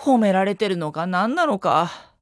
褒められてるのか何なのか。